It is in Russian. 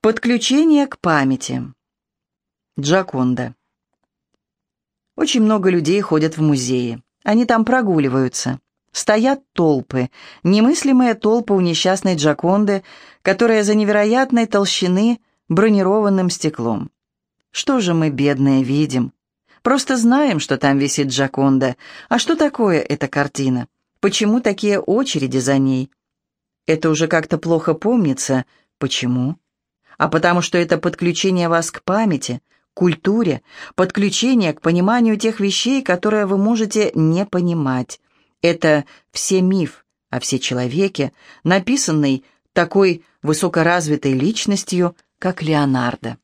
Подключение к памяти. Джоконда. Очень много людей ходят в музеи. Они там прогуливаются. Стоят толпы, немыслимые толпы у несчастной Джоконды, которая за невероятной толщины бронированным стеклом. Что же мы, бедные, видим? Просто знаем, что там висит Джоконда. А что такое эта картина? Почему такие очереди за ней? Это уже как-то плохо помнится. Почему? А потому что это подключение вас к памяти, к культуре, подключение к пониманию тех вещей, которые вы можете не понимать. Это все миф о всечеловеке, написанный такой высокоразвитой личностью, как Леонардо.